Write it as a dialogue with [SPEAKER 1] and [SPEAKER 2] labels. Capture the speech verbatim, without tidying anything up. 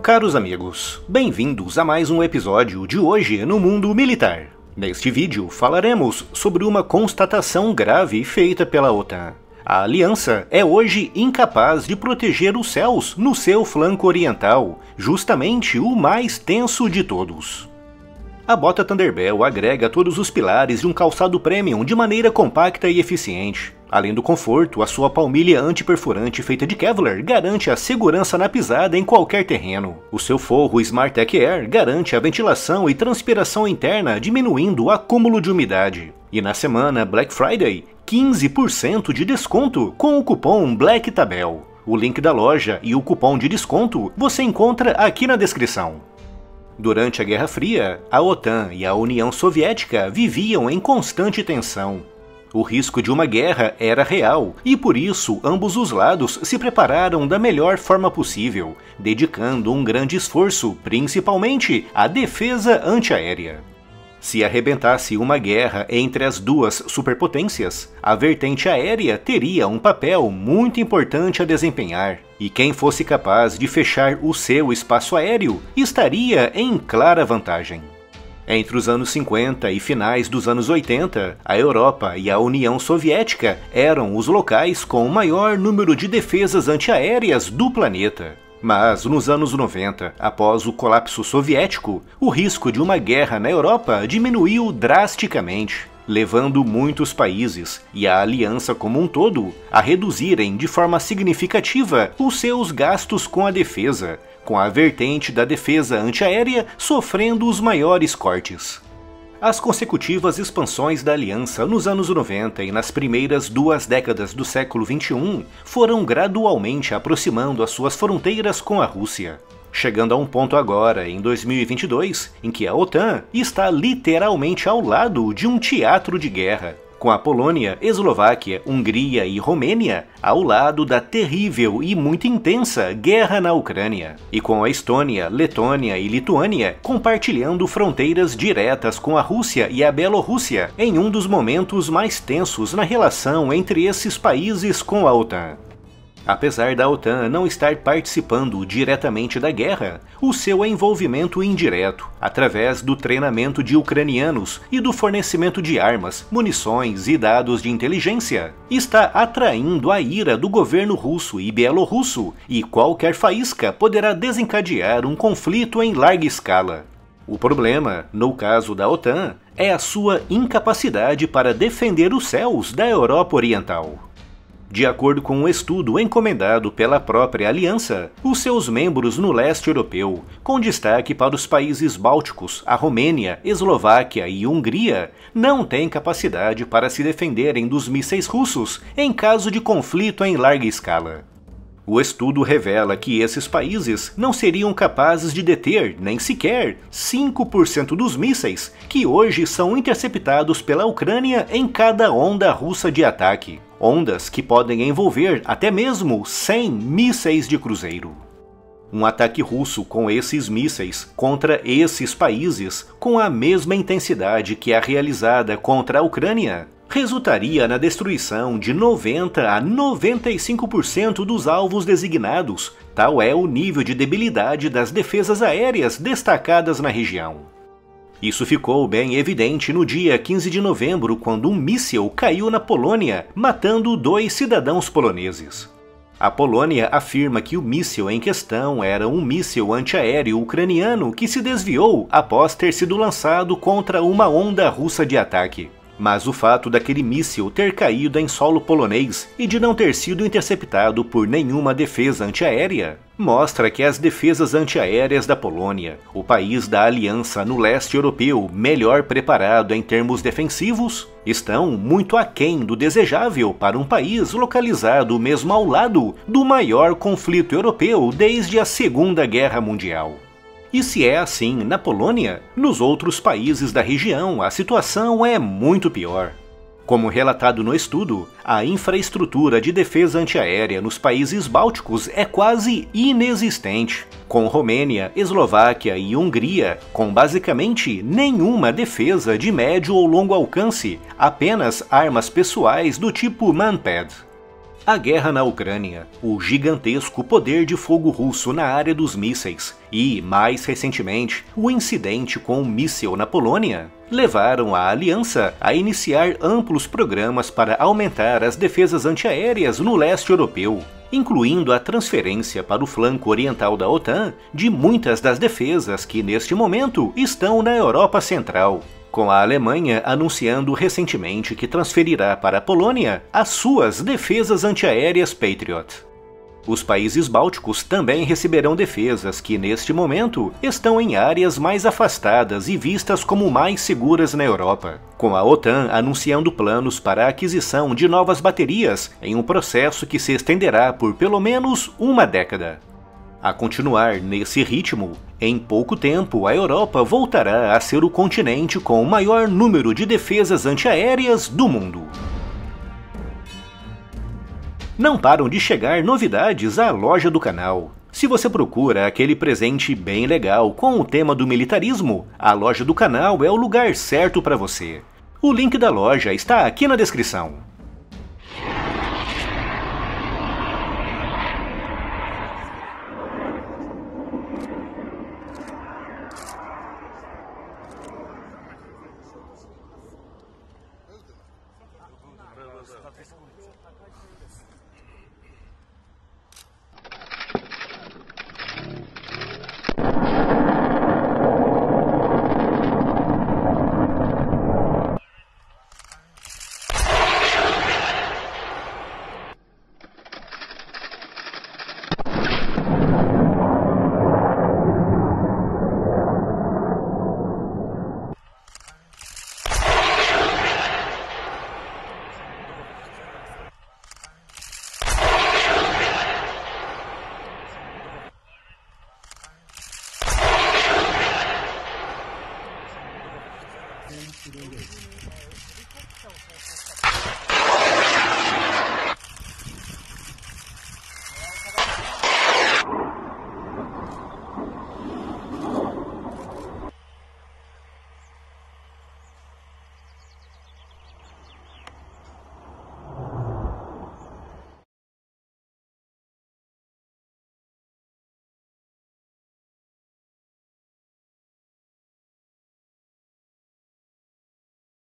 [SPEAKER 1] Caros amigos, bem-vindos a mais um episódio de Hoje no Mundo Militar. Neste vídeo falaremos sobre uma constatação grave feita pela OTAN. A aliança é hoje incapaz de proteger os céus no seu flanco oriental, justamente o mais tenso de todos. A bota Thunderbell agrega todos os pilares de um calçado premium de maneira compacta e eficiente. Além do conforto, a sua palmilha antiperfurante feita de Kevlar garante a segurança na pisada em qualquer terreno. O seu forro SmartTech Air garante a ventilação e transpiração interna, diminuindo o acúmulo de umidade. E na semana Black Friday, quinze por cento de desconto com o cupom BLACKTABEL. O link da loja e o cupom de desconto você encontra aqui na descrição. Durante a Guerra Fria, a OTAN e a União Soviética viviam em constante tensão. O risco de uma guerra era real, e por isso ambos os lados se prepararam da melhor forma possível, dedicando um grande esforço, principalmente à defesa antiaérea. Se arrebentasse uma guerra entre as duas superpotências, a vertente aérea teria um papel muito importante a desempenhar, e quem fosse capaz de fechar o seu espaço aéreo estaria em clara vantagem. Entre os anos cinquenta e finais dos anos oitenta, a Europa e a União Soviética eram os locais com o maior número de defesas antiaéreas do planeta. Mas nos anos noventa, após o colapso soviético, o risco de uma guerra na Europa diminuiu drasticamente, levando muitos países e a aliança como um todo a reduzirem de forma significativa os seus gastos com a defesa, com a vertente da defesa antiaérea sofrendo os maiores cortes. As consecutivas expansões da aliança nos anos noventa e nas primeiras duas décadas do século vinte e um foram gradualmente aproximando as suas fronteiras com a Rússia, chegando a um ponto agora, em dois mil e vinte e dois, em que a OTAN está literalmente ao lado de um teatro de guerra, com a Polônia, Eslováquia, Hungria e Romênia ao lado da terrível e muito intensa guerra na Ucrânia, e com a Estônia, Letônia e Lituânia compartilhando fronteiras diretas com a Rússia e a Bielorrússia em um dos momentos mais tensos na relação entre esses países com a OTAN. Apesar da OTAN não estar participando diretamente da guerra, o seu envolvimento indireto, através do treinamento de ucranianos e do fornecimento de armas, munições e dados de inteligência, está atraindo a ira do governo russo e bielorrusso, e qualquer faísca poderá desencadear um conflito em larga escala. O problema, no caso da OTAN, é a sua incapacidade para defender os céus da Europa Oriental. De acordo com um estudo encomendado pela própria aliança, os seus membros no leste europeu, com destaque para os países bálticos, a Romênia, Eslováquia e Hungria, não têm capacidade para se defenderem dos mísseis russos em caso de conflito em larga escala. O estudo revela que esses países não seriam capazes de deter nem sequer cinco por cento dos mísseis que hoje são interceptados pela Ucrânia em cada onda russa de ataque. Ondas que podem envolver até mesmo cem mísseis de cruzeiro. Um ataque russo com esses mísseis contra esses países, com a mesma intensidade que a realizada contra a Ucrânia, resultaria na destruição de noventa a noventa e cinco por cento dos alvos designados, tal é o nível de debilidade das defesas aéreas destacadas na região. Isso ficou bem evidente no dia quinze de novembro, quando um míssil caiu na Polônia, matando dois cidadãos poloneses. A Polônia afirma que o míssil em questão era um míssil antiaéreo ucraniano que se desviou após ter sido lançado contra uma onda russa de ataque. Mas o fato daquele míssil ter caído em solo polonês e de não ter sido interceptado por nenhuma defesa antiaérea mostra que as defesas antiaéreas da Polônia, o país da aliança no leste europeu melhor preparado em termos defensivos, estão muito aquém do desejável para um país localizado mesmo ao lado do maior conflito europeu desde a Segunda Guerra Mundial. E se é assim na Polônia, nos outros países da região a situação é muito pior. Como relatado no estudo, a infraestrutura de defesa antiaérea nos países bálticos é quase inexistente, com Romênia, Eslováquia e Hungria com basicamente nenhuma defesa de médio ou longo alcance, apenas armas pessoais do tipo Manpad. A guerra na Ucrânia, o gigantesco poder de fogo russo na área dos mísseis e, mais recentemente, o incidente com um míssil na Polônia levaram a aliança a iniciar amplos programas para aumentar as defesas antiaéreas no leste europeu, incluindo a transferência para o flanco oriental da OTAN de muitas das defesas que neste momento estão na Europa Central, com a Alemanha anunciando recentemente que transferirá para a Polônia as suas defesas antiaéreas Patriot. Os países bálticos também receberão defesas que, neste momento, estão em áreas mais afastadas e vistas como mais seguras na Europa, com a OTAN anunciando planos para a aquisição de novas baterias em um processo que se estenderá por pelo menos uma década. A continuar nesse ritmo, em pouco tempo a Europa voltará a ser o continente com o maior número de defesas antiaéreas do mundo. Não param de chegar novidades à loja do canal. Se você procura aquele presente bem legal com o tema do militarismo, a loja do canal é o lugar certo para você. O link da loja está aqui na descrição.